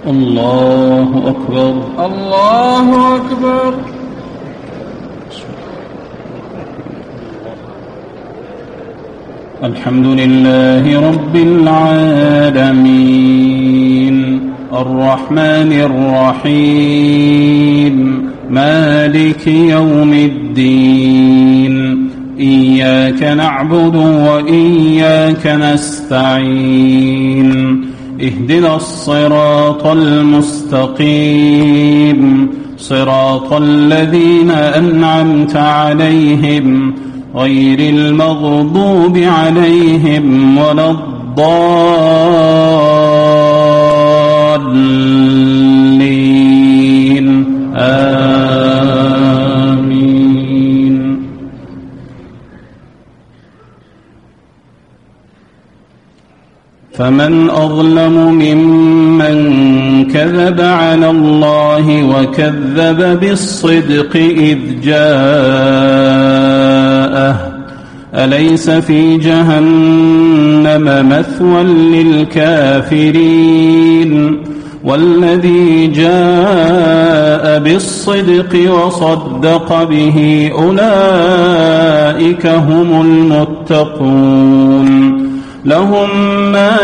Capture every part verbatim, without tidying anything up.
الله أكبر الله أكبر. الحمد لله رب العالمين الرحمن الرحيم مالك يوم الدين إياك نعبد وإياك نستعين اهدنا الصراط المستقيم صراط الذين أنعمت عليهم غير المغضوب عليهم ولا الضالين آمين. فمن أظلم ممن كذب على الله وكذب بالصدق إذ جاءه أليس في جهنم مثوى للكافرين والذي جاء بالصدق وصدق به أولئك هم المتقون لهم ما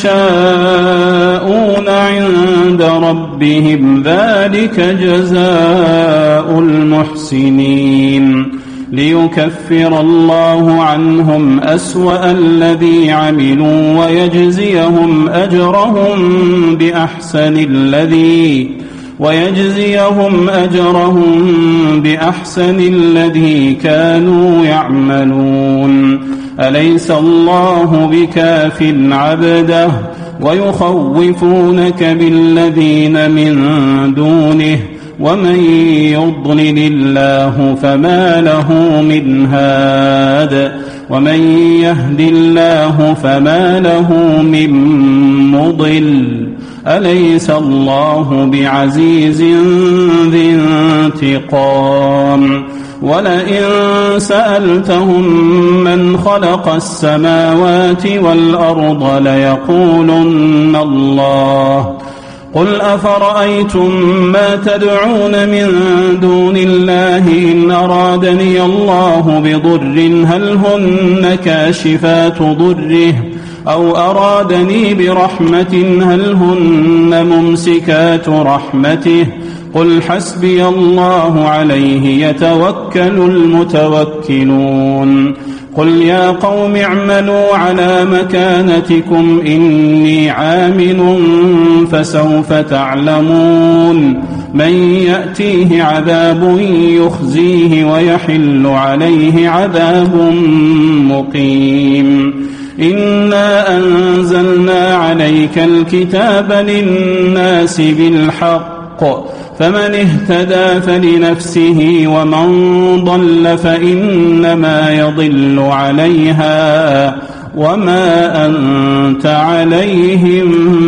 يشاءون عند ربهم ذلك جزاء المحسنين ليكفر الله عنهم أسوأ الذي عملوا ويجزيهم أجرهم بأحسن الذي ويجزيهم أجرهم بأحسن الذي كانوا يعملون أليس الله بكاف عبده ويخوفونك بالذين من دونه ومن يضلل الله فما له من هاد ومن يهد الله فما له من مضل أليس الله بعزيز ذي انتقام ولئن سألتهم من خلق السماوات والأرض ليقولن الله قل أفرأيتم ما تدعون من دون الله إن أرادني الله بضر هل هن كاشفات ضره أو أرادني برحمة هل هن ممسكات رحمته قل حسبي الله عليه يتوكل المتوكلون قل يا قوم اعملوا على مكانتكم إني عامل فسوف تعلمون من يأتيه عذاب يخزيه ويحل عليه عذاب مقيم إنا أنزلنا عليك الكتاب للناس بالحق فمن اهتدى فلنفسه ومن ضل فإنما يضل عليها وما أنت عليهم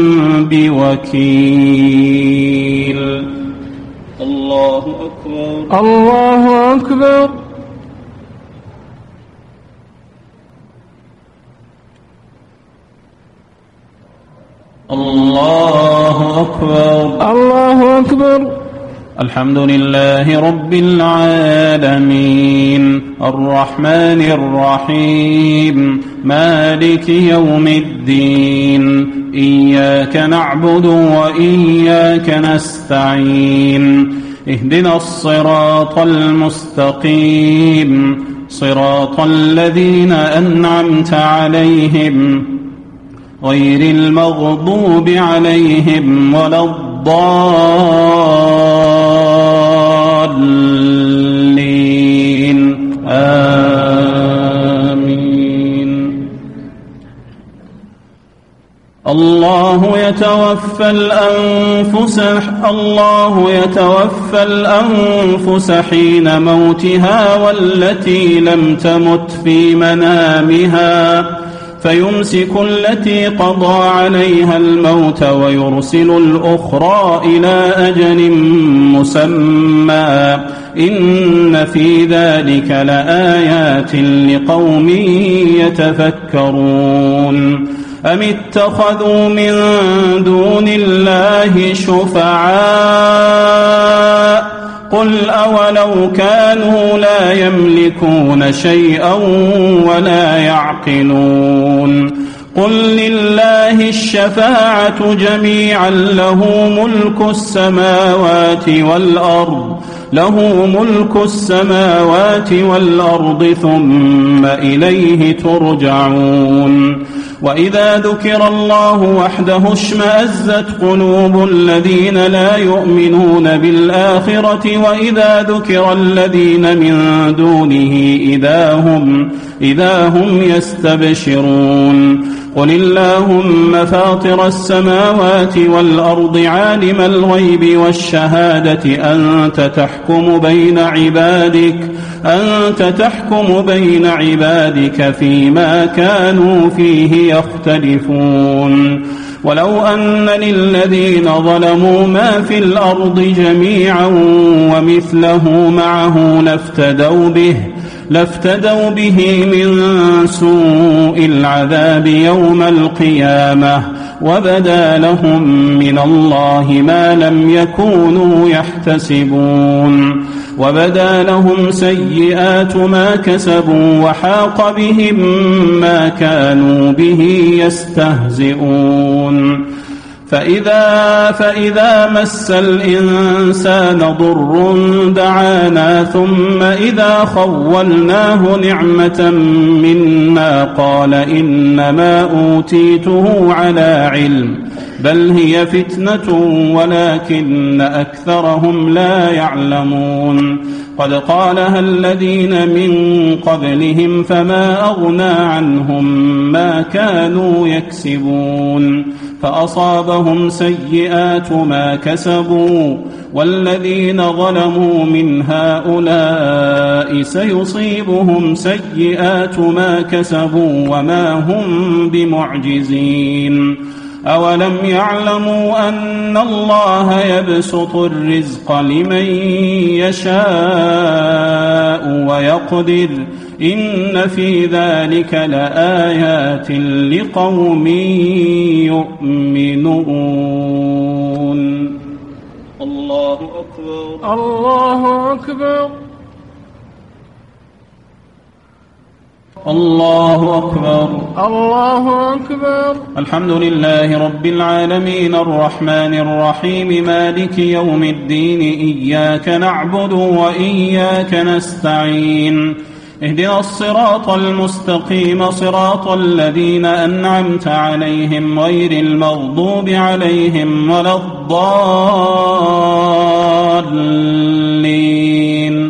بوكيل. الله أكبر الله أكبر. الله أكبر الله أكبر. الحمد لله رب العالمين الرحمن الرحيم مالك يوم الدين إياك نعبد وإياك نستعين اهدنا الصراط المستقيم صراط الذين أنعمت عليهم غير المغضوب عليهم ولا الضالين آمين. الله يتوفى الأنفس الله يتوفى الأنفس حين موتها والتي لم تمت في منامها فيمسك التي قضى عليها الموت ويرسل الأخرى إلى أجل مسمى إن في ذلك لآيات لقوم يتفكرون أم اتخذوا من دون الله شفعاء قل أولو كانوا لا يملكون شيئا ولا يعقلون قل لله الشفاعة جميعا له ملك السماوات والأرض له ملك السماوات والأرض ثم إليه ترجعون وإذا ذكر الله وحده اشمأزت قلوب الذين لا يؤمنون بالآخرة وإذا ذكر الذين من دونه إذا هم, إذا هم يستبشرون قل اللهم فاطر السماوات والأرض عالم الغيب والشهادة أنت تحكم بين عبادك أنت تحكم بين عبادك فيما كانوا فيه يختلفون ولو أن للذين ظلموا ما في الأرض جميعا ومثله معه لافتدوا به لافتدوا به من سوء العذاب يوم القيامة وبدا لهم من الله ما لم يكونوا يحتسبون وبدا لهم سيئات ما كسبوا وحاق بهم ما كانوا به يستهزئون فإذا, فإذا مس الإنسان ضر دعانا ثم إذا خولناه نعمة منا قال إنما أوتيته على علم بل هي فتنة ولكن أكثرهم لا يعلمون قد قالها الذين من قبلهم فما أغنى عنهم ما كانوا يكسبون فأصابهم سيئات ما كسبوا والذين ظلموا من هؤلاء سيصيبهم سيئات ما كسبوا وما هم بمعجزين أولم يعلموا أن الله يبسط الرزق لمن يشاء ويقدر إن في ذلك لآيات لقوم يؤمنون الله أكبر الله أكبر الله أكبر الله أكبر الحمد لله رب العالمين الرحمن الرحيم مالك يوم الدين إياك نعبد وإياك نستعين اهدنا الصراط المستقيم صراط الذين أنعمت عليهم غير المغضوب عليهم ولا الضالين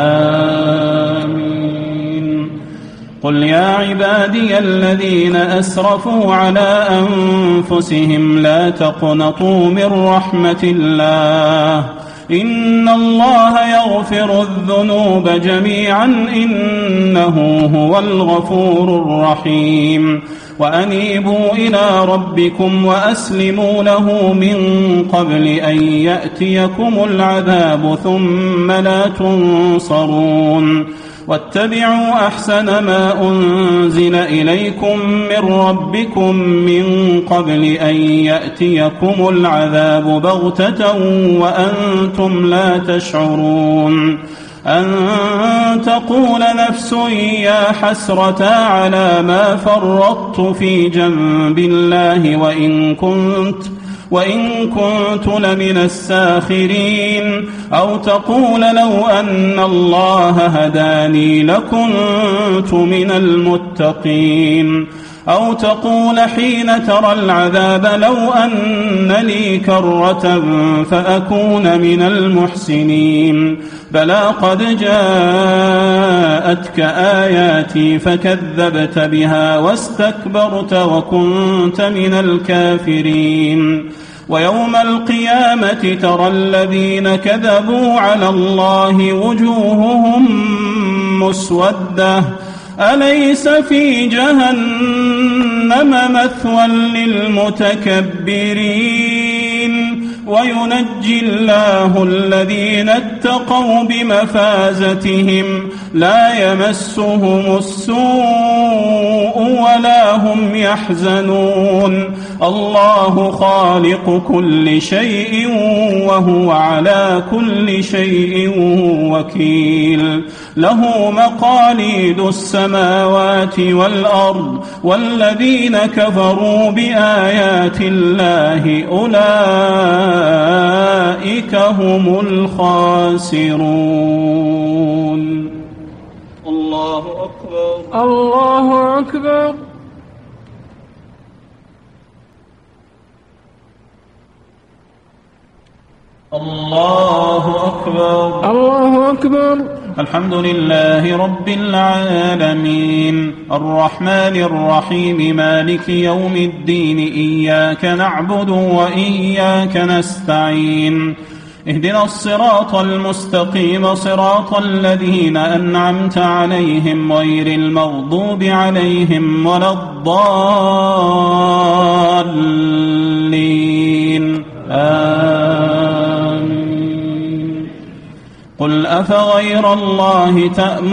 آمين قل يا عبادي الذين أسرفوا على أنفسهم لا تقنطوا من رحمة الله إن الله يغفر الذنوب جميعا إنه هو الغفور الرحيم وأنيبوا إلى ربكم وأسلموا له من قبل أن يأتيكم العذاب ثم لا تنصرون واتبعوا أحسن ما أنزل إليكم من ربكم من قبل أن يأتيكم العذاب بغتة وأنتم لا تشعرون أن تقول نفس يا حسرة على ما فرطت في جنب الله وإن كنت وإن كنت لمن الساخرين أو تقول لو أن الله هداني لكنت من المتقين أو تقول حين ترى العذاب لو أن لي كرة فأكون من المحسنين بلى قد جاءتك آياتي فكذبت بها واستكبرت وكنت من الكافرين ويوم القيامة ترى الذين كذبوا على الله وجوههم مسودة أليس في جهنم مثوى للمتكبرين وينجي الله الذين اتقوا بمفازتهم لا يمسهم السوء ولا هم يحزنون الله خالق كل شيء وهو على كل شيء وكيل له مقاليد السماوات والأرض والذين كفروا بآيات الله أولئك هم الخاسرون. الله أكبر. الله أكبر. الله أكبر. الله أكبر. الحمد لله رب العالمين الرحمن الرحيم مالك يوم الدين إياك نعبد وإياك نستعين اهدنا الصراط المستقيم صراط الذين أنعمت عليهم غير المغضوب عليهم ولا الضالين آمين. قل أفغير الله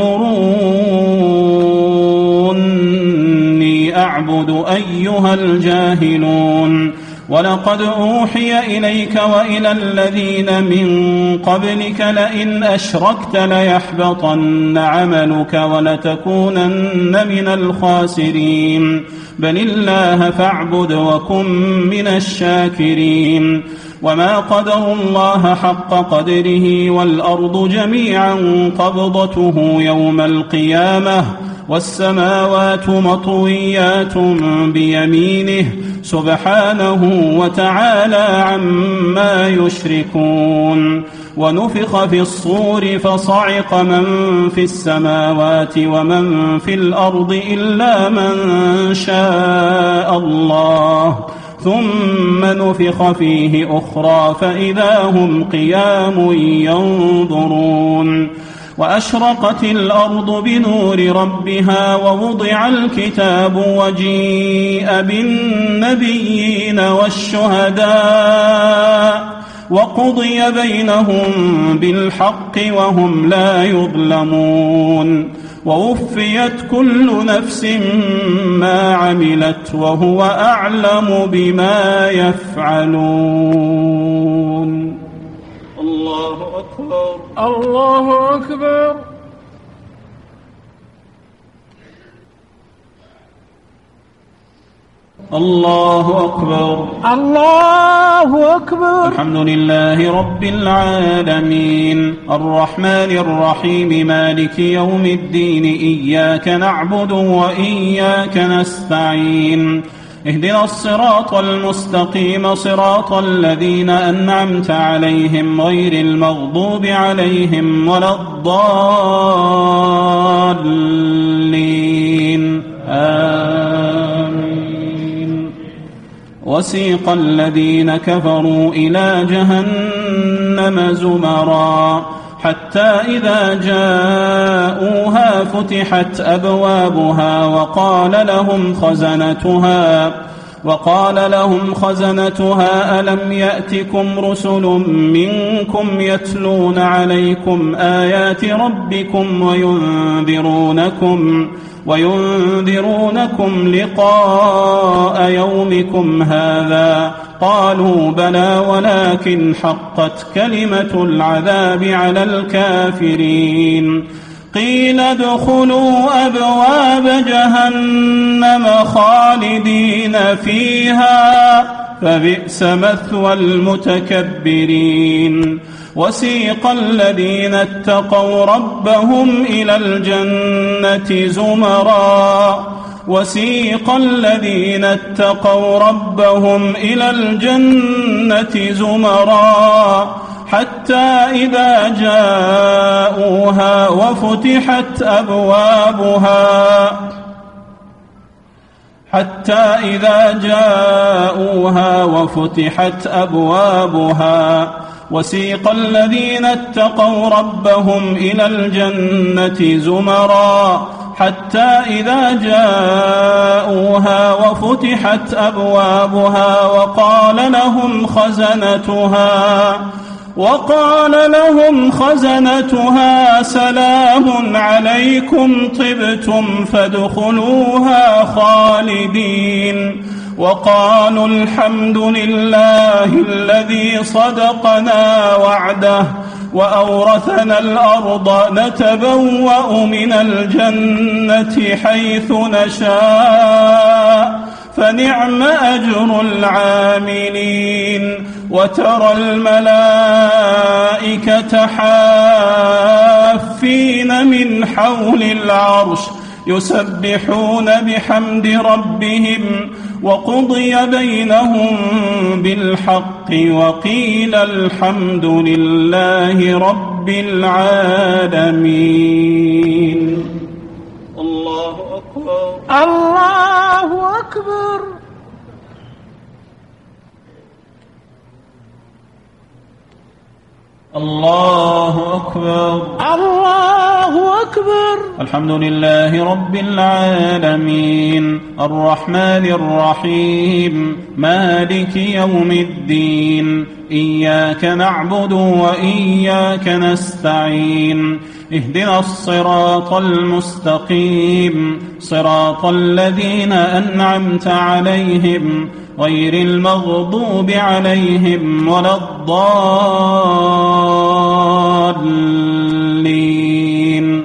تأمروني أعبد أيها الجاهلون ولقد أوحي إليك وإلى الذين من قبلك لئن أشركت ليحبطن عملك ولتكونن من الخاسرين بل الله فاعبد وكن من الشاكرين وما قدروا الله حق قدره والأرض جميعا قبضته يوم القيامة والسماوات مطويات بيمينه سبحانه وتعالى عما يشركون. ونفخ في الصور فصعق من في السماوات ومن في الأرض إلا من شاء الله ثم نفخ فيه أخرى فإذا هم قيام ينظرون. وأشرقت الأرض بنور ربها ووضع الكتاب وجيء بالنبيين والشهداء وقضي بينهم بالحق وهم لا يظلمون ووفيت كل نفس ما عملت وهو أعلم بما يفعلون. الله أكبر. الله أكبر. الله أكبر. الله أكبر. الحمد لله رب العالمين الرحمن الرحيم مالك يوم الدين إياك نعبد وإياك نستعين اهدنا الصراط المستقيم صراط الذين أنعمت عليهم غير المغضوب عليهم ولا الضالين آمين. وسيق الذين كفروا إلى جهنم زمرا حتى إذا جاءوها فتحت أبوابها وقال لهم خزنتها وقال لهم خزنتها ألم يأتكم رسل منكم يتلون عليكم آيات ربكم وينذرونكم وينذرونكم لقاء يومكم هذا قالوا بلى ولكن حقت كلمة العذاب على الكافرين قيل ادخلوا أبواب جهنم خالدين فيها فبئس مثوى المتكبرين. وسيق الذين اتقوا ربهم إلى الجنة زمرا وسيق الذين اتقوا ربهم إلى الجنة زمرا حتى إذا جاءوها وفتحت أبوابها حتى إذا جاءوها وفتحت أبوابها وسيق الذين اتقوا ربهم إلى الجنة زمرا حتى إذا جاءوها وفتحت أبوابها وقال لهم خزنتها وقال لهم خزنتها سلام عليكم طبتم فادخلوها خالدين وقالوا الحمد لله الذي صدقنا وعده وأورثنا الأرض نتبوأ من الجنة حيث نشاء فنعم أجر العاملين وترى الملائكة حافين من حول العرش يسبحون بحمد ربهم وقضي بينهم بالحق وقيل الحمد لله رب العالمين. الله أكبر. الله أكبر. الله أكبر. الله أكبر. الحمد لله رب العالمين الرحمن الرحيم مالك يوم الدين إياك نعبد وإياك نستعين اهدنا الصراط المستقيم صراط الذين أنعمت عليهم غير المغضوب عليهم ولا الضالين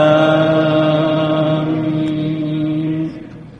آمين.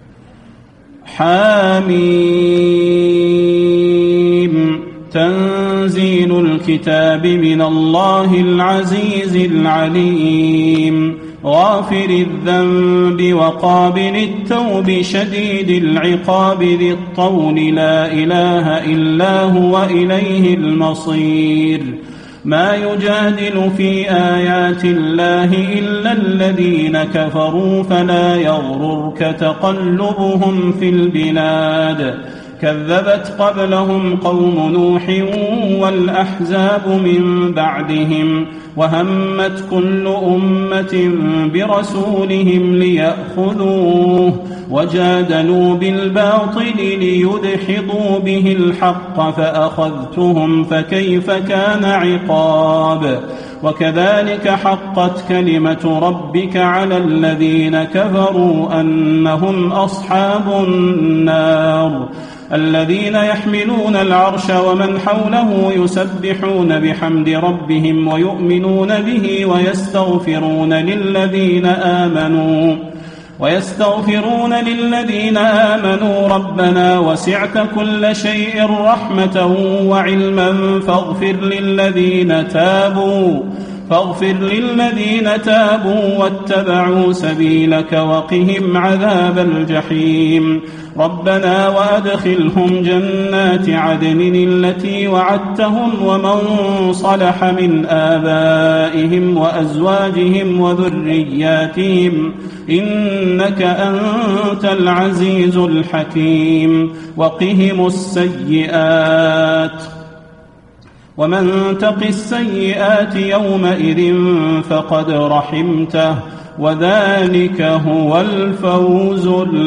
حاميم تنزيل الكتاب من الله العزيز العليم غافر الذنب وقابل التوب شديد العقاب ذي الطول لا إله إلا هو إليه المصير. ما يجادل في آيات الله إلا الذين كفروا فلا يغررك تقلبهم في البلاد كذبت قبلهم قوم نوح والأحزاب من بعدهم وهمت كل أمة برسولهم ليأخذوه وجادلوا بالباطل ليدحضوا به الحق فأخذتهم فكيف كان عقاب. وكذلك حقت كلمة ربك على الذين كفروا أنهم أصحاب النار الذين يحملون العرش ومن حوله يسبحون بحمد ربهم ويؤمنون به ويستغفرون للذين آمنوا ويستغفرون للذين آمنوا ربنا وسعت كل شيء رحمة وعلما فاغفر للذين تابوا فاغفر للذين تابوا واتبعوا سبيلك وقهم عذاب الجحيم. ربنا وأدخلهم جنات عدن التي وعدتهم ومن صلح من آبائهم وأزواجهم وذرياتهم إنك أنت العزيز الحكيم. وقهم السيئات ومن تق السيئات يومئذ فقد رحمته وذلك هو الفوز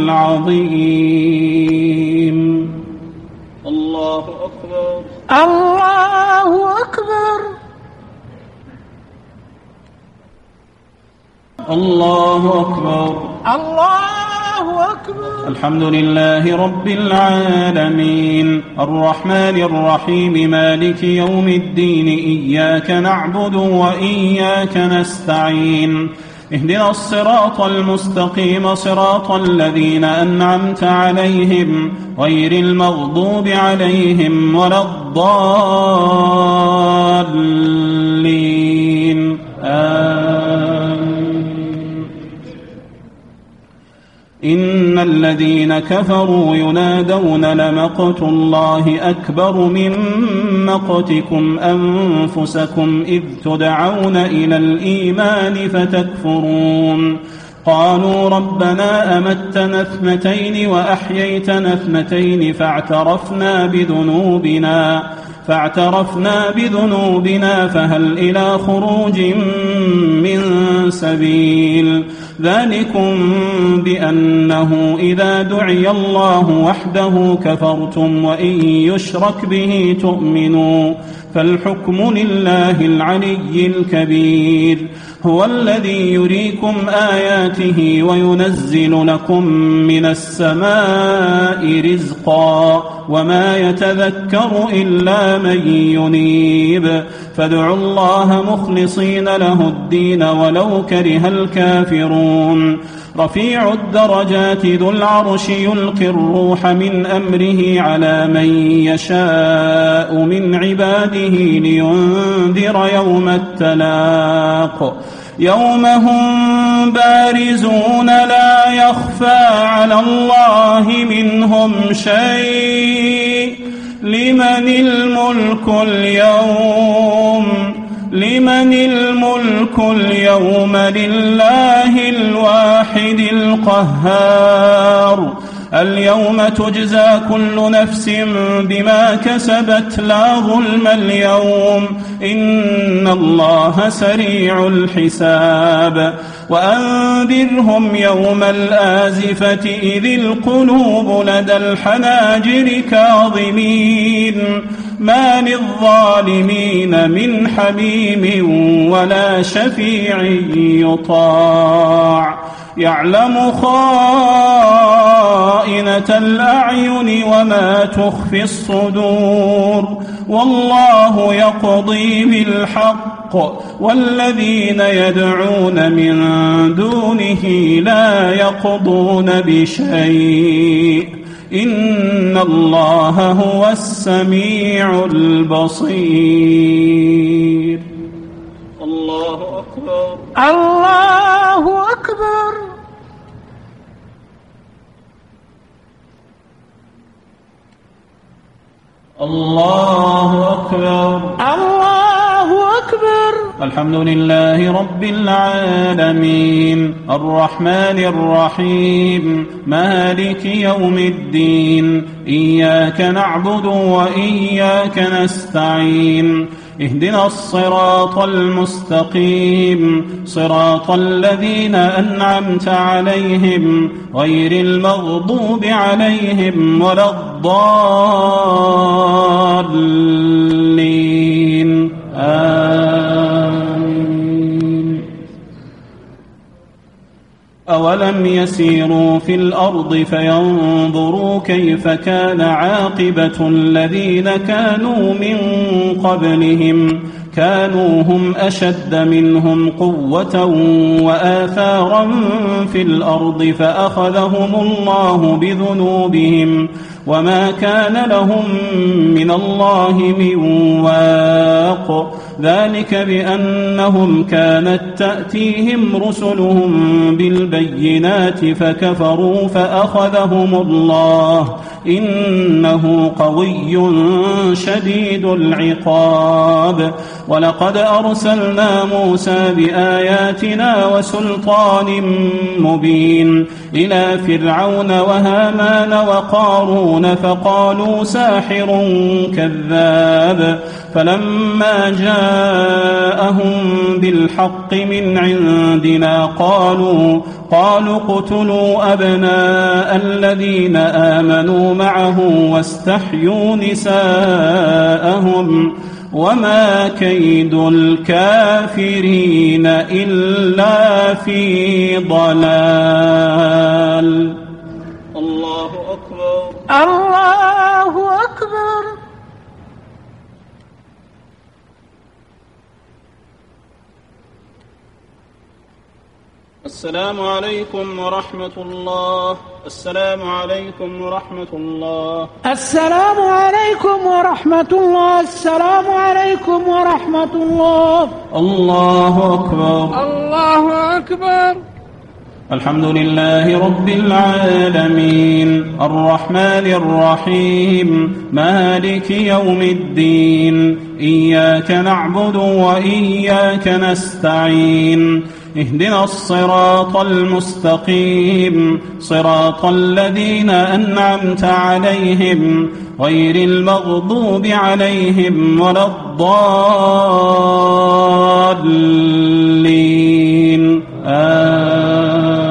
العظيم. الله أكبر. الله أكبر. الله أكبر. الله أكبر. الحمد لله رب العالمين الرحمن الرحيم مالك يوم الدين إياك نعبد وإياك نستعين اهدنا الصراط المستقيم صراط الذين أنعمت عليهم غير المغضوب عليهم ولا الضالين آمين. إن الذين كفروا ينادون لمقت الله أكبر من مقتكم أنفسكم إذ تدعون إلى الإيمان فتكفرون قالوا ربنا أمتنا اثنتين وأحييتنا اثنتين فاعترفنا بذنوبنا فاعترفنا بذنوبنا فهل إلى خروج من سبيل ذلكم بأنه إذا دعي الله وحده كفرتم وإن يشرك به تؤمنوا فالحكم لله العلي الكبير. هو الذي يريكم آياته وينزل لكم من السماء رزقا وما يتذكر إلا من ينيب فادعوا الله مخلصين له الدين ولو كره الكافرون. رفيع الدرجات ذو العرش يلقي الروح من أمره على من يشاء من عباده لينذر يوم التلاق يوم هم بارزون لا يخفى على الله منهم شيء. لمن الملك اليوم لمن الملك اليوم لله الواحد القهار. اليوم تجزى كل نفس بما كسبت لا ظلم اليوم إن الله سريع الحساب. وأنذرهم يوم الآزفة إذ القلوب لدى الحناجر كاظمين ما للظالمين من حميم ولا شفيع يطاع. يعلم خائنة الأعين وما تخفي الصدور والله يقضي بالحق والذين يدعون من دونه لا يقضون بشيء إن الله هو السميع البصير. الله أكبر. الله أكبر. الله أكبر. الله أكبر. الحمد لله رب العالمين الرحمن الرحيم مالك يوم الدين إياك نعبد وإياك نستعين اهدنا الصراط المستقيم صراط الذين أنعمت عليهم غير المغضوب عليهم ولا الضالين آمين. أولم يسيروا في الأرض فينظروا كيف كان عاقبة الذين كانوا من قبلهم كانوا هم أشد منهم قوة وآثارا في الأرض فأخذهم الله بذنوبهم وما كان لهم من الله من واق ذلك بأنهم كانت تأتيهم رسلهم بالبينات فكفروا فأخذهم الله إنه قوي شديد العقاب. ولقد أرسلنا موسى بآياتنا وسلطان مبين إلى فرعون وهامان وقارون فقالوا ساحر كذاب فلما جاءهم بالحق من عندنا قالوا قالوا اقتلوا أبناء الذين آمنوا معه واستحيوا نساءهم وما كيد الكافرين إلا في ضلال. الله أكبر. الله أكبر. السلام عليكم ورحمة الله. السلام عليكم ورحمة الله. السلام عليكم ورحمة الله. السلام عليكم ورحمة الله. الله أكبر. الله أكبر. الحمد لله رب العالمين الرحمن الرحيم مالك يوم الدين إياك نعبد وإياك نستعين اهدنا الصراط المستقيم صراط الذين أنعمت عليهم غير المغضوب عليهم ولا الضالين آمين.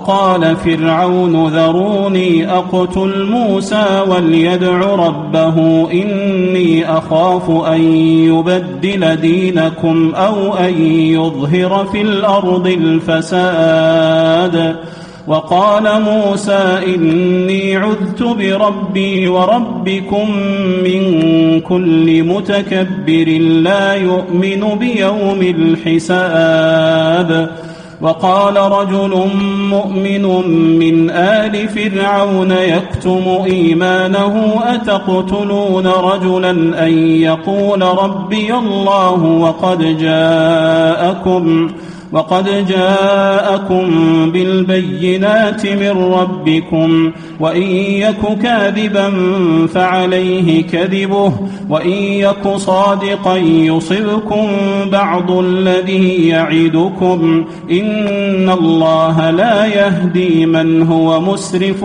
وقال فرعون ذروني أقتل موسى وليدع ربه إني أخاف أن يبدل دينكم أو أن يظهر في الأرض الفساد. وقال موسى إني عذت بربي وربكم من كل متكبر لا يؤمن بيوم الحساب. وقال رجل مؤمن من آل فرعون يكتم إيمانه أتقتلون رجلا أن يقول ربي الله وقد جاءكم وقد جاءكم بالبينات من ربكم وإن يك كاذبا فعليه كذبه وإن يك صادقا يصبكم بعض الذي يعدكم إن الله لا يهدي من هو مسرف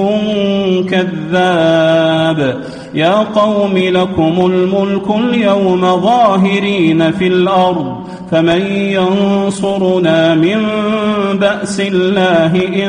كذاب. يا قوم لكم الملك اليوم ظاهرين في الأرض فمن ينصرنا من بأس الله إن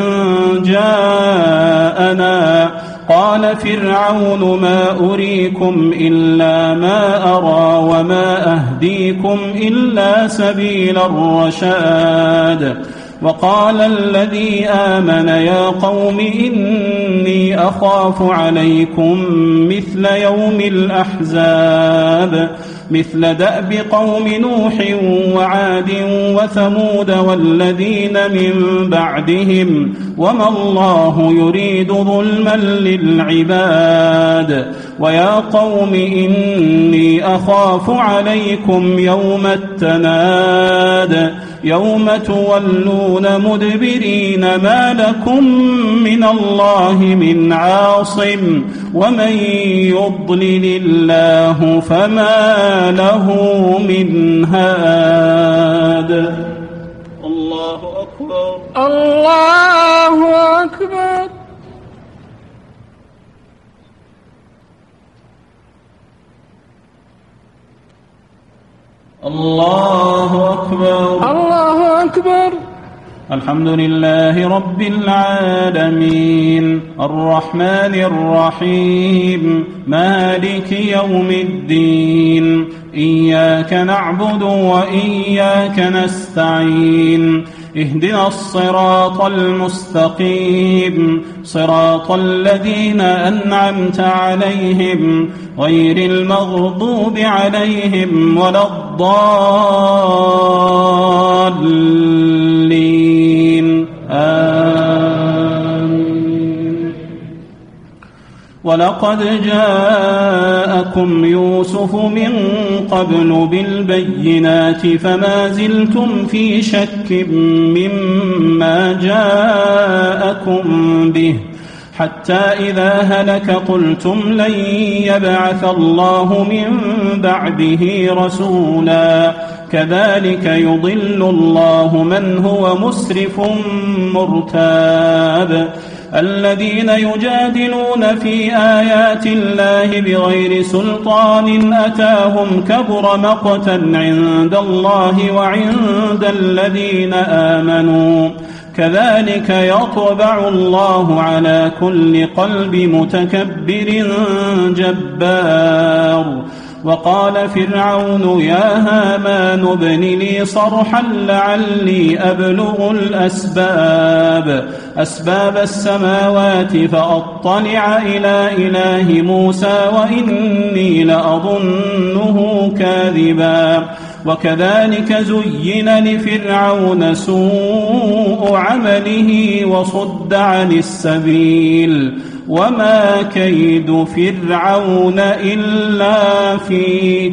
جاءنا. قال فرعون ما أريكم إلا ما أرى وما أهديكم إلا سبيل الرشاد. وقال الذي آمن يا قوم إني أخاف عليكم مثل يوم الأحزاب مثل دأب قوم نوح وعاد وثمود والذين من بعدهم وما الله يريد ظلما للعباد. ويا قوم إني أخاف عليكم يوم التناد يوم تولون مدبرين ما لكم من الله من عاصم ومن يضلل الله فما له من هاد. الله أكبر الله أكبر. الله أكبر الله أكبر. الحمد لله رب العالمين الرحمن الرحيم مالك يوم الدين إياك نعبد وإياك نستعين اهدنا الصراط المستقيم صراط الذين أنعمت عليهم غير المغضوب عليهم ولا الضالين آمين. ولقد جاءكم يوسف من قبل بالبينات فما زلتم في شك مما جاءكم به حتى إذا هلك قلتم لن يبعث الله من بعده رسولا كذلك يضل الله من هو مسرف مرتاب. الذين يجادلون في آيات الله بغير سلطان أتاهم كبر مقتا عند الله وعند الذين آمنوا كذلك يطبع الله على كل قلب متكبر جبار. وقال فرعون يا هامان ابن لي صرحا لعلي أبلغ الأسباب أسباب السماوات فأطلع إلى إله موسى وإني لأظنه كاذبا. وكذلك زين لفرعون سوء عمله وصد عن السبيل وما كيد فرعون إلا في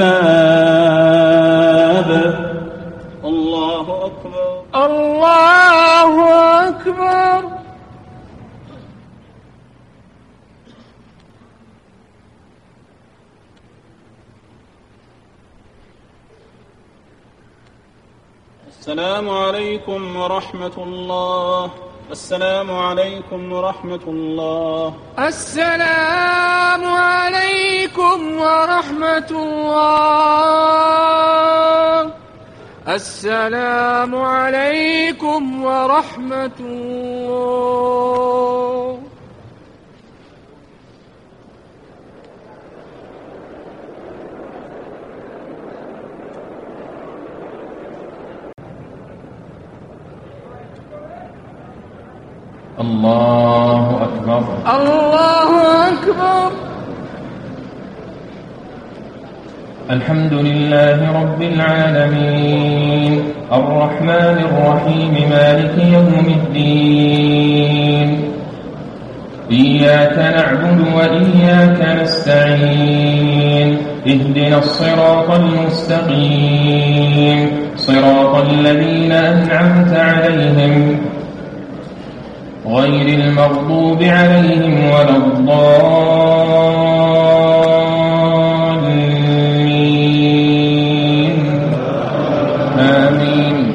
تباب. الله أكبر الله أكبر. السلام عليكم ورحمة الله. السلام عليكم ورحمة الله. السلام عليكم ورحمة الله. السلام عليكم ورحمة الله. الله أكبر. الله أكبر. الحمد لله رب العالمين الرحمن الرحيم مالك يوم الدين إياك نعبد وإياك نستعين اهدنا الصراط المستقيم صراط الذين أنعمت عليهم غير المغضوب عليهم ولا الضالين آمين.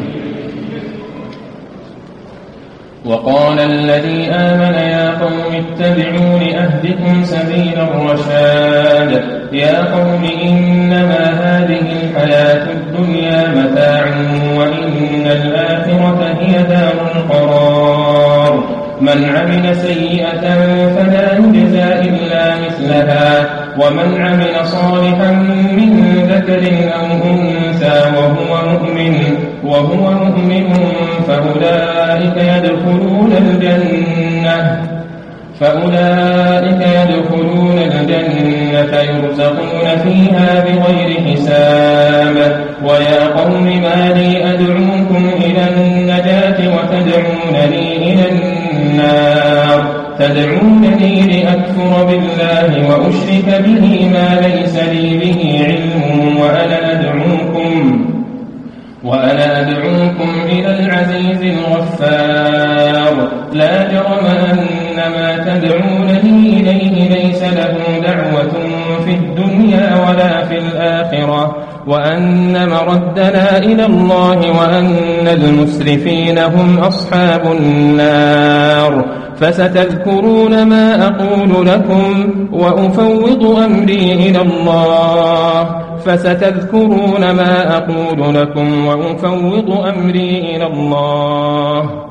وقال الذي آمن يا قوم اتبعون أهدكم سبيل الرشاد يا قوم إنما هذه الحياة الدنيا متاع وإن الآخرة هي دار القرار من عمل سيئة فلا يجزى إلا مثلها ومن عمل صالحا من ذكر أو أنثى وهو مؤمن وهو مؤمن فأولئك يدخلون الجنة فأولئك يدخلون الجنة يرزقون فيها بغير حساب. ويا قوم ما لي أدعوكم إلى النجاة وتدعونني إلى النار تدعونني لأكفر بالله وأشرك به ما ليس لي به علم وأنا أدعوكم وأنا أدعوكم إلى العزيز الغفار لا جرم أن ما تدعونني إليه ليس له دعوة في الدنيا ولا في الآخرة وأن مردنا إلى الله وأن المسرفين هم أصحاب النار فستذكرون ما أقول لكم وأفوض أمري إلى الله فستذكرون ما أقول لكم وأفوض أمري إلى الله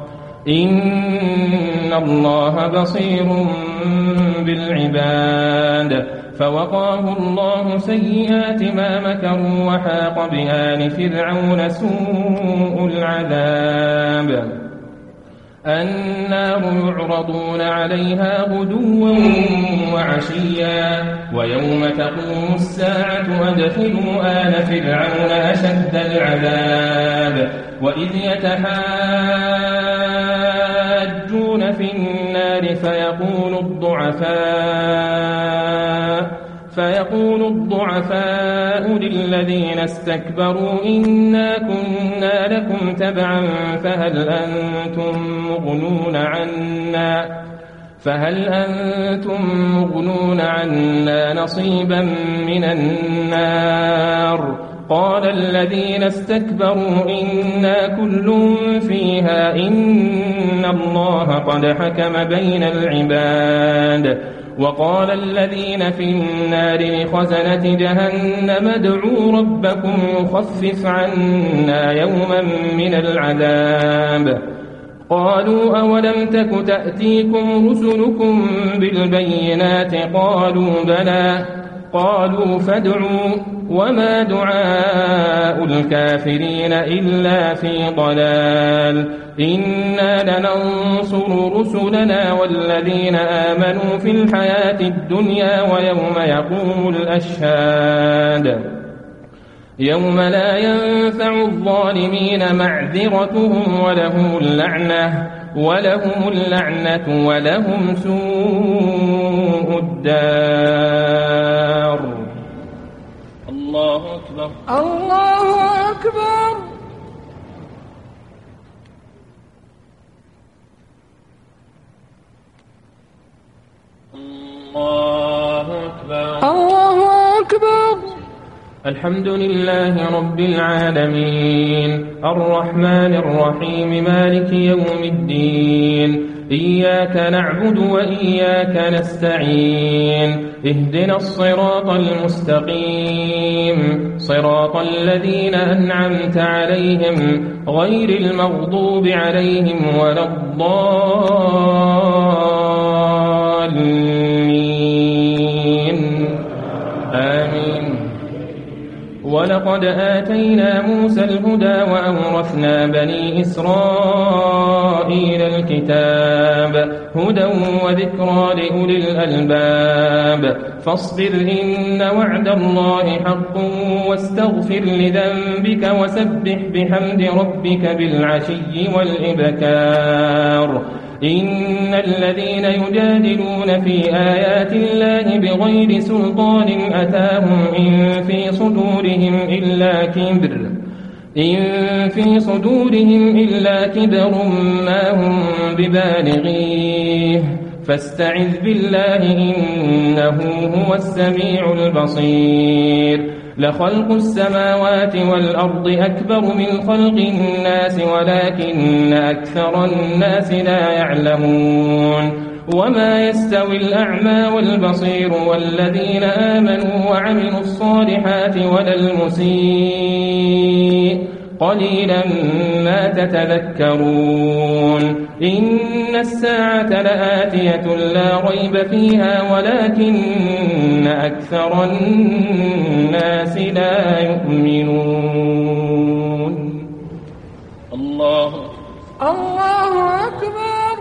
إن الله بصير بالعباد. فوقاه الله سيئات ما مكروا وحاق بآل فرعون سوء العذاب. النار يعرضون عليها غدوا وعشيا ويوم تقوم الساعة أدخلوا آل فرعون أشد العذاب وإذ يتحاجون في النار فيقول الضعفاء فيقول الضعفاء للذين استكبروا إنا كنا لكم تبعا فهل أنتم مغنون عنا فهل أنتم مغنون عنا نصيبا من النار قال الذين استكبروا إنا كل فيها إن الله قد حكم بين العباد. وقال الذين في النار لخزنة جهنم ادعوا ربكم يخفف عنا يوما من العذاب قالوا أولم تك تأتيكم رسلكم بالبينات قالوا بلى قالوا فادعوا وما دعاء الكافرين إلا في ضلال إنا لننصر رسلنا والذين آمنوا في الحياة الدنيا ويوم يقوم الأشهاد يوم لا ينفع الظالمين معذرتهم ولهم اللعنة ولهم اللعنة ولهم سوء الدار. الله أكبر. الله أكبر. الله أكبر. الله أكبر. الحمد لله رب العالمين الرحمن الرحيم مالك يوم الدين إياك نعبد وإياك نستعين اهدنا الصراط المستقيم صراط الذين أنعمت عليهم غير المغضوب عليهم ولا الضالين آمين. ولقد آتينا موسى الهدى وأورثنا بني إسرائيل الكتاب هدى وذكرى لأولي الألباب فاصبر إن وعد الله حق واستغفر لذنبك وسبح بحمد ربك بالعشي والإبكار إن الذين يجادلون في آيات الله بغير سلطان أتاهم إن في صدورهم إلا كبر إن في صدورهم إلا كبر ما هم ببالغيه فاستعذ بالله إنه هو السميع البصير لخلق السماوات والأرض أكبر من خلق الناس ولكن أكثر الناس لا يعلمون وما يستوي الأعمى والبصير والذين آمنوا وعملوا الصالحات ولا المسيء قليلا ما تتذكرون إن الساعة لآتية لا ريب فيها ولكن أكثر الناس لا يؤمنون. الله الله أكبر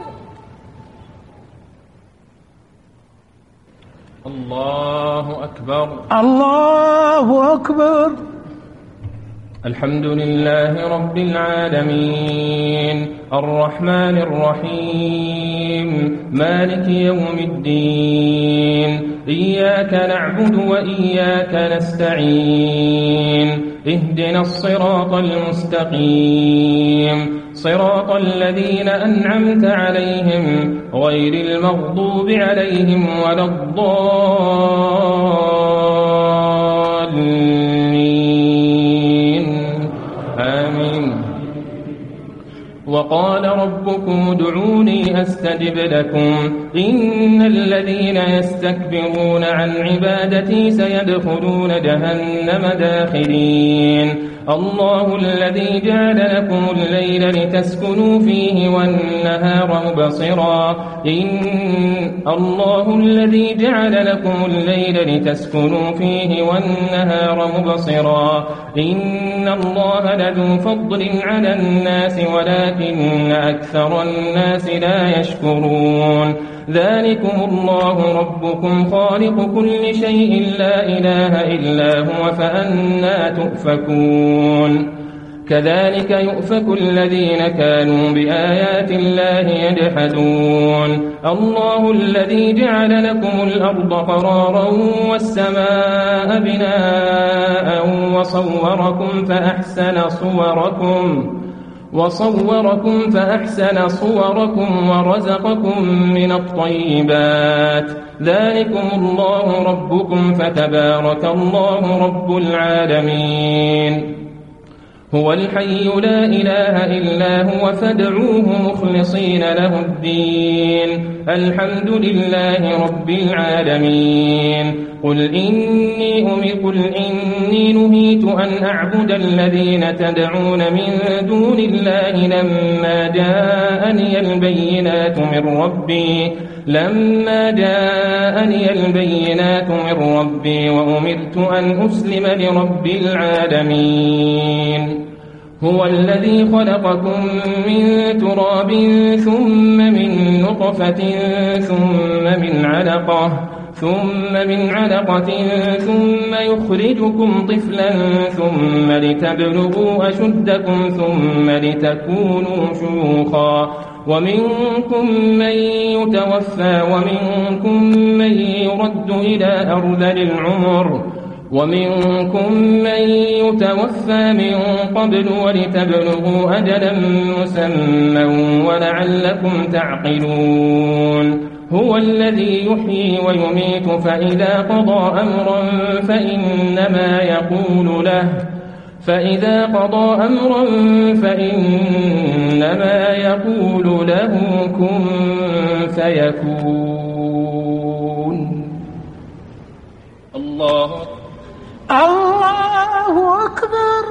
الله أكبر الله أكبر. الحمد لله رب العالمين الرحمن الرحيم مالك يوم الدين إياك نعبد وإياك نستعين اهدنا الصراط المستقيم صراط الذين أنعمت عليهم غير المغضوب عليهم ولا الضالين آمين. وقال ربكم ادعوني أستجب لكم إن الذين يستكبرون عن عبادتي سيدخلون جهنم داخرين. الله الذي جعل لكم الليل لتسكنوا فيه والنهار مبصرا إن الله الذي جعل لكم الليل لتسكنوا فيه والنهار مبصرا إن الله لذو فضل على الناس ولكن أكثر الناس لا يشكرون. ذلكم الله ربكم خالق كل شيء لا إله إلا هو فأنى تؤفكون. كذلك يؤفك الذين كانوا بآيات الله يجحدون. الله الذي جعل لكم الأرض قرارا والسماء بناء وصوركم فأحسن صوركم وصوركم فأحسن صوركم ورزقكم من الطيبات. ذلكم الله ربكم فتبارك الله رب العالمين. هو الحي لا إله إلا هو فادعوه مخلصين له الدين. الحمد لله رب العالمين. قل إني أمي قل إني نهيت أن أعبد الذين تدعون من دون الله لما جاءني البينات من ربي لما جاءني البينات من ربي وأمرت أن أسلم لرب العالمين. هو الذي خلقكم من تراب ثم من نطفة ثم من علقة ثم من علقة ثم يخرجكم طفلا ثم لتبلغوا أشدكم ثم لتكونوا شيوخا ومنكم من يتوفى ومنكم من يرد إلى أرذل العمر ومنكم من يتوفى من قبل ولتبلغوا أجلا مسمى ولعلكم تعقلون. هو الذي يحيي ويميت فإذا قضى أمرا فإنما يقول له فإذا قضى أمرا فإنما يقول له كن فيكون. الله الله أكبر.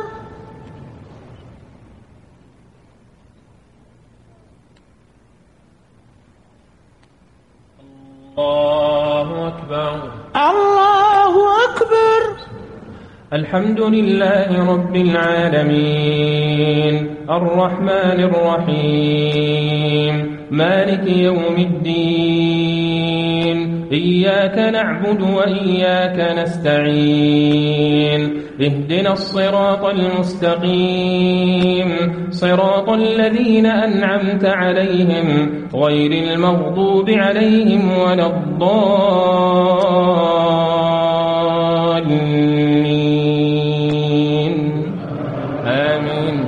الله أكبر. الله أكبر. الحمد لله رب العالمين الرحمن الرحيم مالك يوم الدين إياك نعبد وإياك نستعين اهدنا الصراط المستقيم صراط الذين أنعمت عليهم غير المغضوب عليهم ولا الضالين آمين.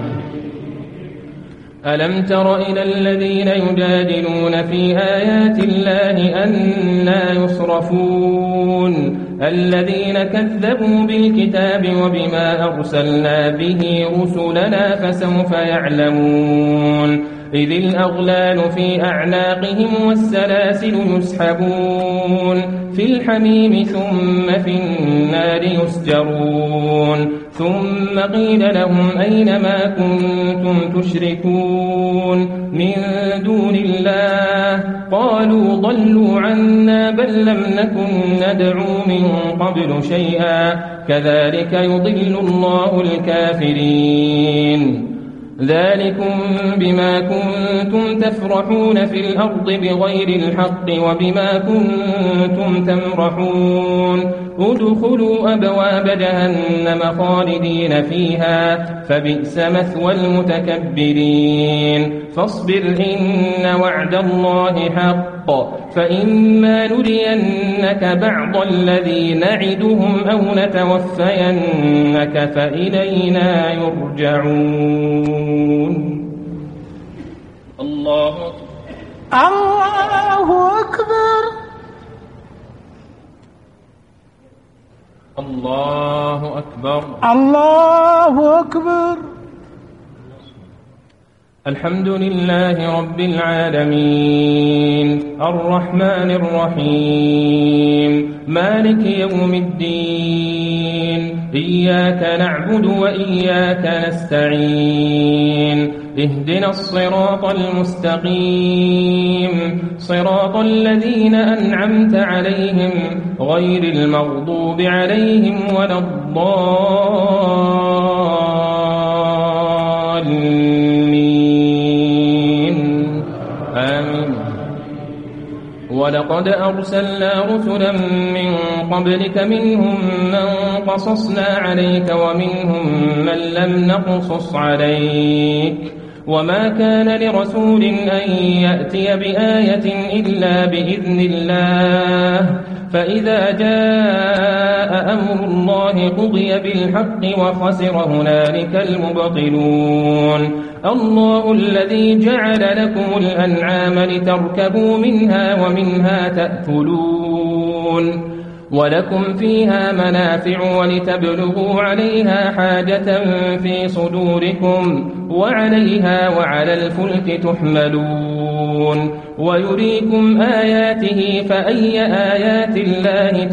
ألم تر إلى الذين يجادلون في آيات الله أنى يصرفون الذين كذبوا بالكتاب وبما أرسلنا به رسلنا فسوف يعلمون إذ الأغلال في أعناقهم والسلاسل يسحبون في الحميم ثم في النار يسجرون ثم قيل لهم أين ما كنتم تشركون من دون الله قالوا ضلوا عنا بل لم نكن ندعو من قبل شيئا كذلك يضل الله الكافرين. ذلكم بما كنتم تفرحون في الأرض بغير الحق وبما كنتم تمرحون ادخلوا أبواب جهنم خالدين فيها فبئس مثوى المتكبرين. فاصبر إن وعد الله حق فإما نرينك بعض الذي نعدهم أو نتوفينك فإلينا يرجعون. الله الله أكبر. الله أكبر. الله أكبر. الحمد لله رب العالمين الرحمن الرحيم مالك يوم الدين إياك نعبد وإياك نستعين اهدنا الصراط المستقيم صراط الذين أنعمت عليهم غير المغضوب عليهم ولا الضالين آمين. ولقد أرسلنا رسلا من قبلك منهم من قصصنا عليك ومنهم من لم نقصص عليك وما كان لرسول أن يأتي بآية إلا بإذن الله فإذا جاء أمر الله قضي بالحق وخسر هنالك المبطلون. الله الذي جعل لكم الأنعام لتركبوا منها ومنها تأكلون ولكم فيها منافع ولتبلغوا عليها حاجة في صدوركم وعليها وعلى الفلك تحملون ويريكم آياته فأي آيات الله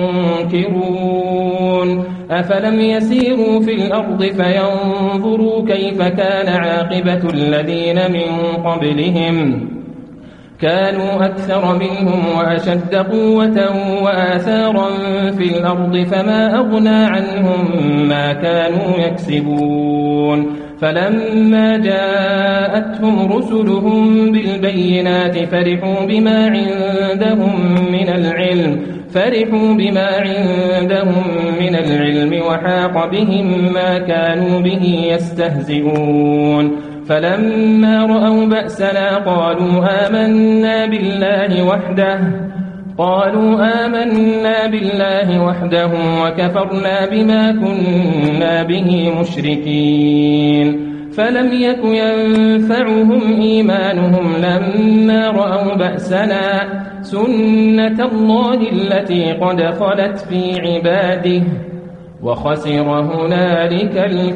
تنكرون. أفلم يسيروا في الأرض فينظروا كيف كان عاقبة الذين من قبلهم كانوا أكثر منهم وأشد قوة وآثارا في الأرض فما أغنى عنهم ما كانوا يكسبون. فلما جاءتهم رسلهم بالبينات فرحوا بما عندهم من العلم فرحوا بما عندهم من العلم وحاق بهم ما كانوا به يستهزئون. فلما رأوا بأسنا قالوا آمنا بالله وحده قالوا آمنا بالله وحده وكفرنا بما كنا به مشركين. فلم يك ينفعهم إيمانهم لما رأوا بأسنا سنة الله التي قد خلت في عباده وخسر هنالك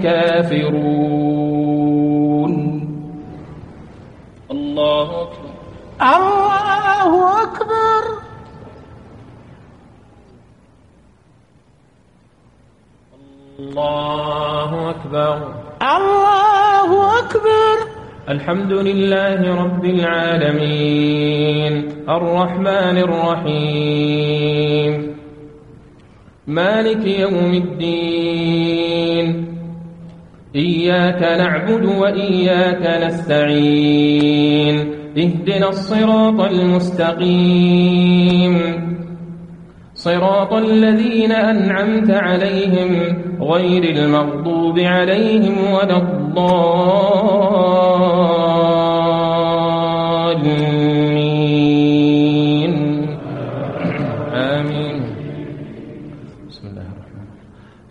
الكافرون. الله أكبر. الله أكبر. الله أكبر. الله أكبر. الحمد لله رب العالمين الرحمن الرحيم مالك يوم الدين إياك نعبد وإياك نستعين اهدنا الصراط المستقيم صراط الذين أنعمت عليهم غير المغضوب عليهم ولا الضالين آمين. بسم الله الرحمن الرحيم.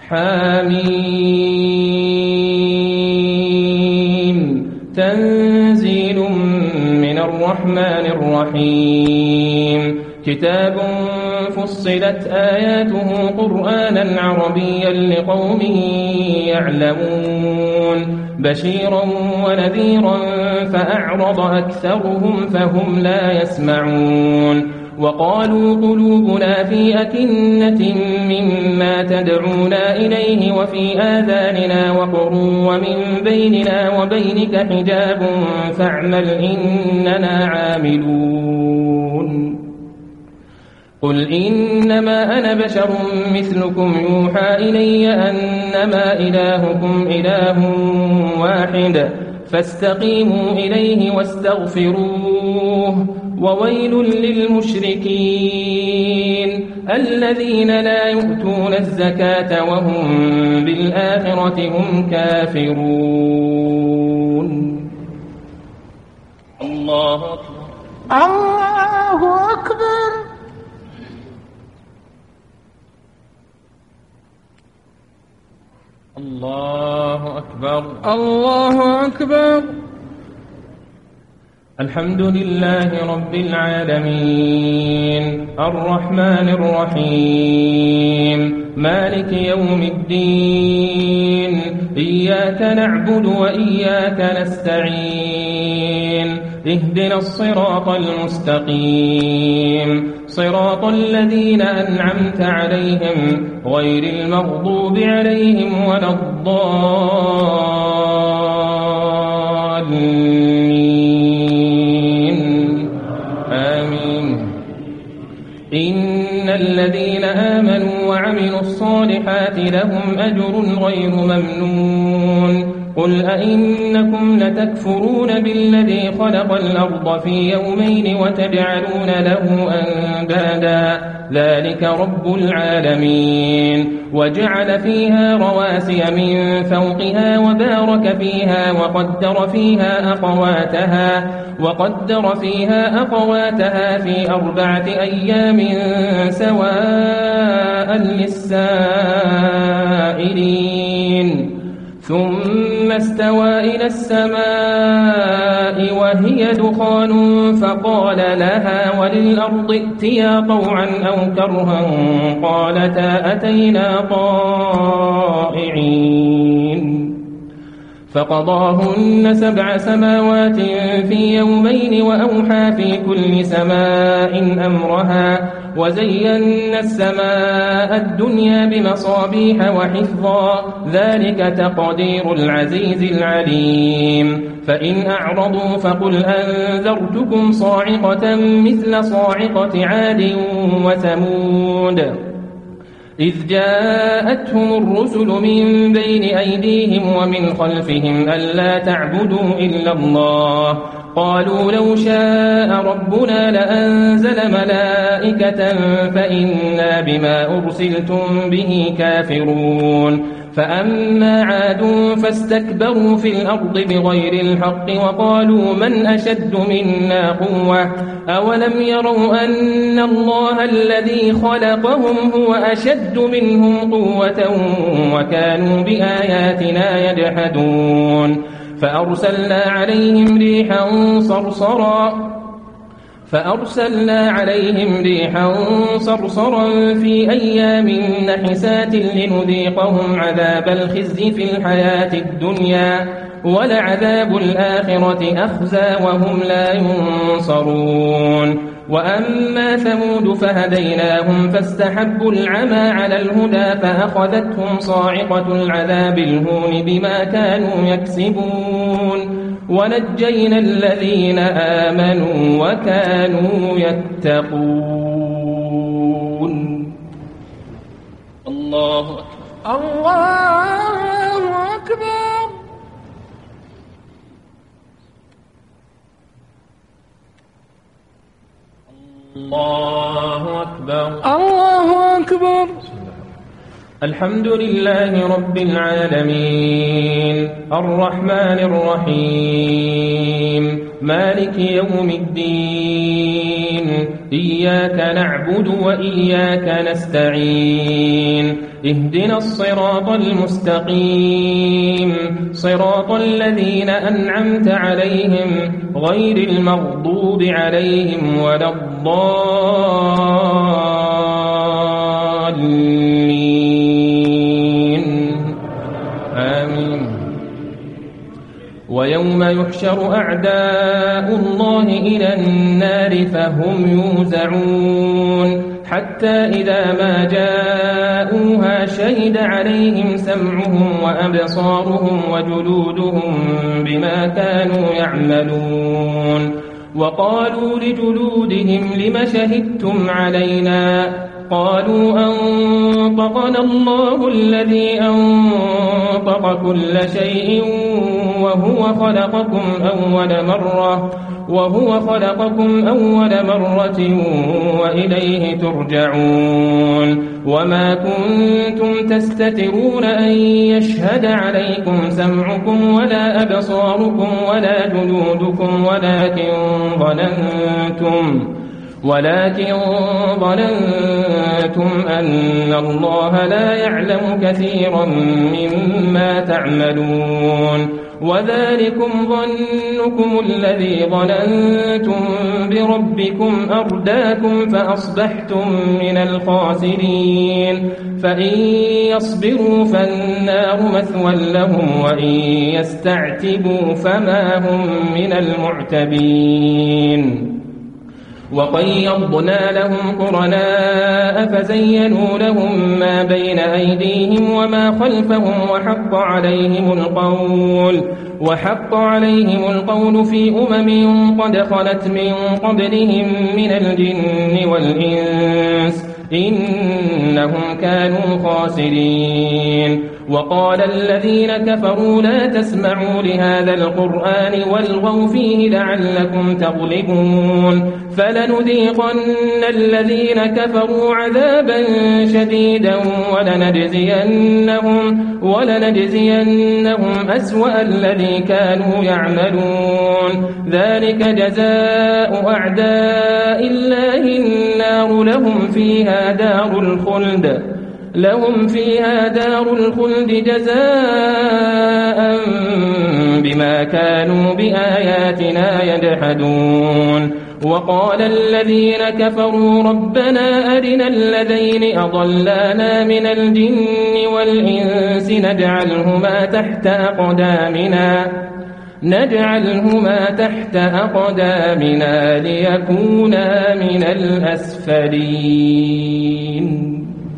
حميم تنزيل من الرحمن الرحيم كتاب فصلت آياته قرآنا عربيا لقوم يعلمون بشيرا ونذيرا فأعرض أكثرهم فهم لا يسمعون وقالوا قلوبنا في أكنة مما تدعونا إليه وفي آذاننا وقر ومن بيننا وبينك حجاب فاعمل إننا عاملون. قل إنما أنا بشر مثلكم يوحى إلي أنما إلهكم إله واحد فاستقيموا إليه واستغفروه وويل للمشركين الذين لا يؤتون الزكاة وهم بالآخرة هم كافرون. الله أكبر. الله أكبر. الله أكبر. الله أكبر. الحمد لله رب العالمين الرحمن الرحيم مالك يوم الدين إياك نعبد وإياك نستعين اهدنا الصراط المستقيم صراط الذين أنعمت عليهم غير المغضوب عليهم ولا الضالين آمين. إن الذين آمنوا وعملوا الصالحات لهم أجر غير ممنون. قل أئنكم لتكفرون بالذي خلق الأرض في يومين وتجعلون له أندادا ذلك رب العالمين وجعل فيها رواسي من فوقها وبارك فيها وقدر فيها أقواتها وقدر فيها أقواتها في أربعة أيام سواء للسائلين ثم استوى إلى السماء وهي دخان فقال لها وللأرض ائتيا طوعا أو كرها قالتا أتينا طائعين فقضاهن سبع سماوات في يومين وأوحى في كل سماء أمرها وزينا السماء الدنيا بمصابيح وحفظا ذلك تقدير العزيز العليم. فإن أعرضوا فقل أنذرتكم صاعقة مثل صاعقة عاد وثمود إذ جاءتهم الرسل من بين أيديهم ومن خلفهم ألا تعبدوا إلا الله قالوا لو شاء ربنا لأنزل ملائكة فإنا بما أرسلتم به كافرون. فأما عاد فاستكبروا في الأرض بغير الحق وقالوا من أشد منا قوة أولم يروا أن الله الذي خلقهم هو أشد منهم قوة وكانوا بآياتنا يجحدون. فأرسلنا عليهم ريحا صرصرا فأرسلنا عليهم ريحا صرصرا في أيام نحسات لنذيقهم عذاب الخزي في الحياة الدنيا ولعذاب الآخرة أخزى وهم لا ينصرون. وأما ثمود فهديناهم فاستحبوا العمى على الهدى فأخذتهم صاعقة العذاب الهون بما كانوا يكسبون ونجينا الذين آمنوا وكانوا يتقون. الله أكبر. الله أكبر. الله أكبر. الله أكبر. الحمد لله رب العالمين الرحمن الرحيم مالك يوم الدين إياك نعبد وإياك نستعين اهدنا الصراط المستقيم صراط الذين أنعمت عليهم غير المغضوب عليهم ولا الضالين آمين. ويوم يحشر أعداء الله إلى النار فهم يوزعون حتى إذا ما جاءوها شهد عليهم سمعهم وأبصارهم وجلودهم بما كانوا يعملون. وقالوا لجلودهم لم شهدتم علينا قالوا أنطقنا الله الذي أنطق كل شيء وهو خلقكم أول مرة وهو خلقكم أول مرة وإليه ترجعون. وما كنتم تستترون أن يشهد عليكم سمعكم ولا أبصاركم ولا جلودكم ولكن ظننتم ولكن ظننتم أن الله لا يعلم كثيرا مما تعملون. وذلكم ظنكم الذي ظننتم بربكم أرداكم فأصبحتم من الخاسرين. فإن يصبروا فالنار مثوى لهم وإن يستعتبوا فما هم من المعتبين. وقيضنا لهم قرناء فزينوا لهم ما بين أيديهم وما خلفهم وحق عليهم القول وحق عليهم القول في أمم قد خلت من قبلهم من الجن والإنس إنهم كانوا خاسرين. وقال الذين كفروا لا تسمعوا لهذا القرآن والغوا فيه لعلكم تغلبون. فلنذيقن الذين كفروا عذابا شديدا ولنجزينهم, ولنجزينهم أسوأ الذي كانوا يعملون. ذلك جزاء أعداء الله النار لهم فيها دار الخلد لهم فيها دار الخلد جزاء بما كانوا بآياتنا يجحدون. وقال الذين كفروا ربنا أرنا الذين أضلانا من الجن والإنس نجعلهما تحت أقدامنا نجعلهما تحت أقدامنا ليكونا من الأسفلين.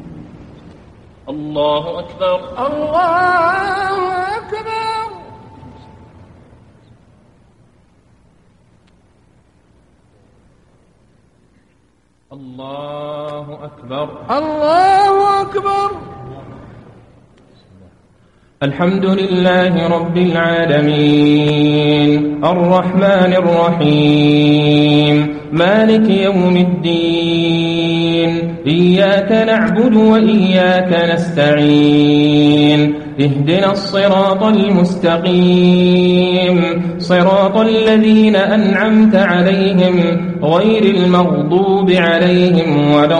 الله أكبر. الله أكبر. الله أكبر. الله أكبر. الحمد لله رب العالمين الرحمن الرحيم مالك يوم الدين إياك نعبد وإياك نستعين اهدنا الصراط المستقيم صراط الذين أنعمت عليهم غير المغضوب عليهم ولا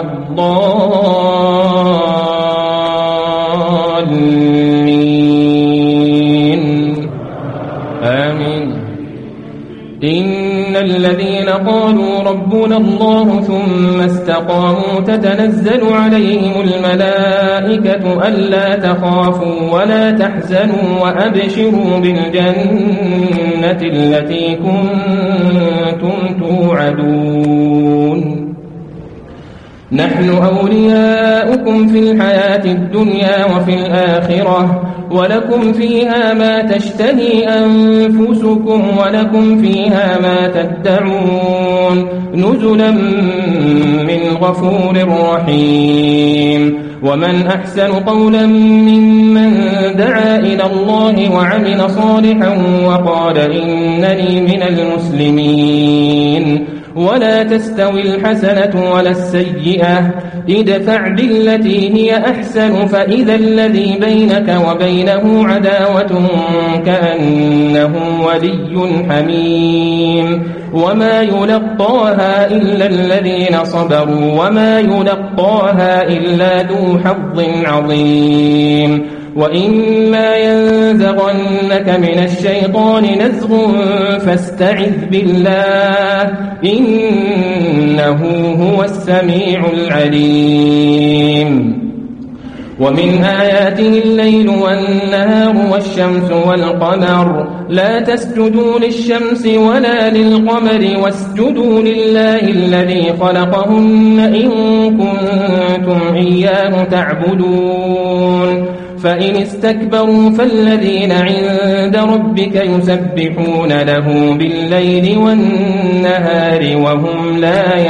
الضالين آمين. إن الذين قالوا ربنا الله ثم استقاموا تتنزل عليهم الملائكة ألا تخافوا ولا تحزنوا وأبشروا بالجنة التي كنتم توعدون نحن أولياؤكم في الحياة الدنيا وفي الآخرة ولكم فيها ما تشتهي أنفسكم ولكم فيها ما تدعون نزلا من غفور رحيم ومن أحسن قولا ممن دعا إلى الله وعمل صالحا وقال إنني من المسلمين ولا تستوي الحسنة ولا السيئة ادفع بالتي هي أحسن فإذا الذي بينك وبينه عداوة كأنه ولي حميم وما يلقاها إلا الذين صبروا وما يلقاها إلا ذو حظ عظيم وإما ينزغنك من الشيطان نزغ فاستعذ بالله إنه هو السميع العليم ومن آياته الليل والنهار والشمس والقمر لا تسجدوا للشمس ولا للقمر واسجدوا لله الذي خلقهن إن كنتم إياه تعبدون فإن استكبروا فالذين عند ربك يسبحون له بالليل والنهار وهم لا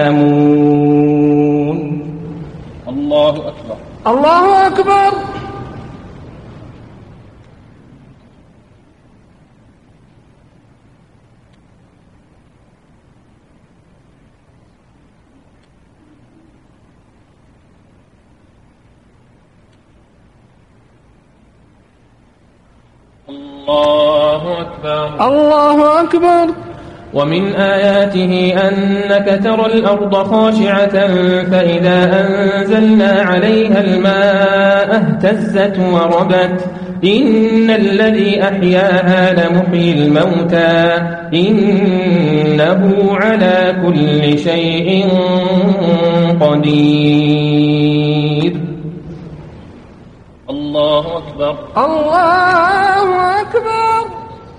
يسأمون الله أكبر الله أكبر الله أكبر الله أكبر ومن آياته أنك ترى الأرض خاشعة فإذا أنزلنا عليها الماء اهتزت وربت إن الذي أحياها لمحيي الموتى إنه على كل شيء قدير الله أكبر الله أكبر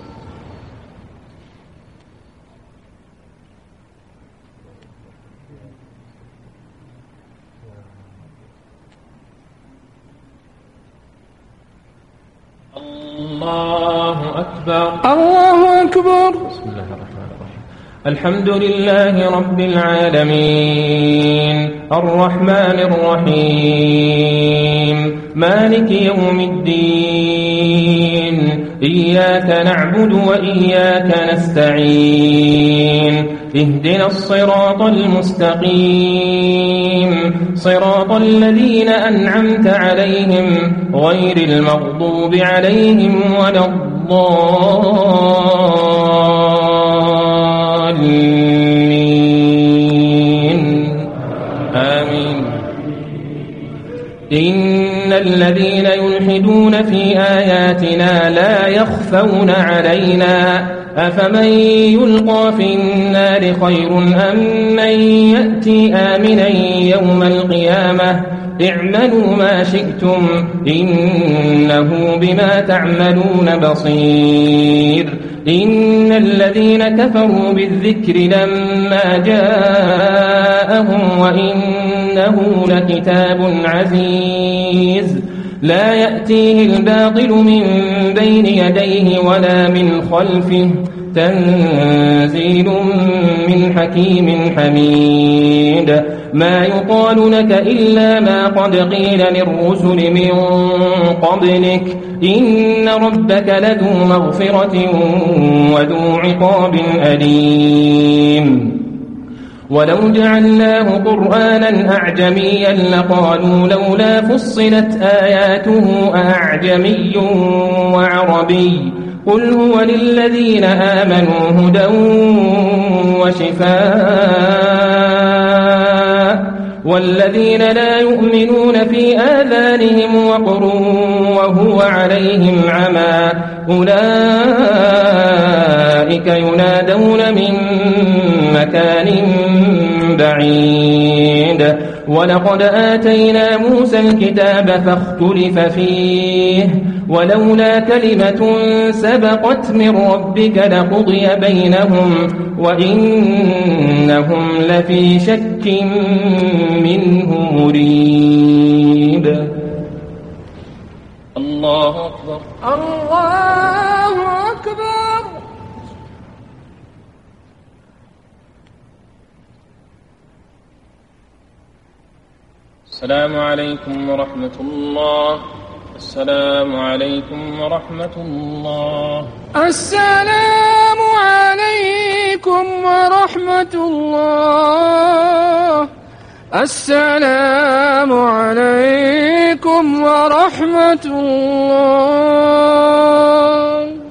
الله أكبر الله أكبر بسم الله الرحمن الرحيم الحمد لله رب العالمين الرحمن الرحيم مالك يوم الدين إياك نعبد وإياك نستعين اهدنا الصراط المستقيم صراط الذين أنعمت عليهم غير المغضوب عليهم ولا الضالين آمين إن الذين يلحدون في آياتنا لا يخفون علينا أفمن يلقى في النار خير أم من يأتي آمنا يوم القيامة اعملوا ما شئتم إنه بما تعملون بصير إن الذين كفروا بالذكر لما جاءهم وإنه لكتاب عزيز لا يأتيه الباطل من بين يديه ولا من خلفه تنزيل من حكيم حميد ما يقال لك إلا ما قد قيل للرسل من قبلك إن ربك لذو مغفرة وذو عقاب أليم ولو جعلناه قرآنا أعجميا لقالوا لولا فصلت آياته أعجمي وعربي قل هو للذين آمنوا هدى وشفاء والذين لا يؤمنون في آذانهم وقر وهو عليهم عمى أولئك ينادون من مكان بعيد ولقد آتينا موسى الكتاب فاختلف فيه ولولا كلمة سبقت من ربك لقضي بينهم وإنهم لفي شك منه مريب. الله أكبر. الله أكبر. السلام عليكم ورحمة الله. السلام عليكم ورحمة الله. السلام عليكم ورحمة الله. السلام عليكم ورحمة الله.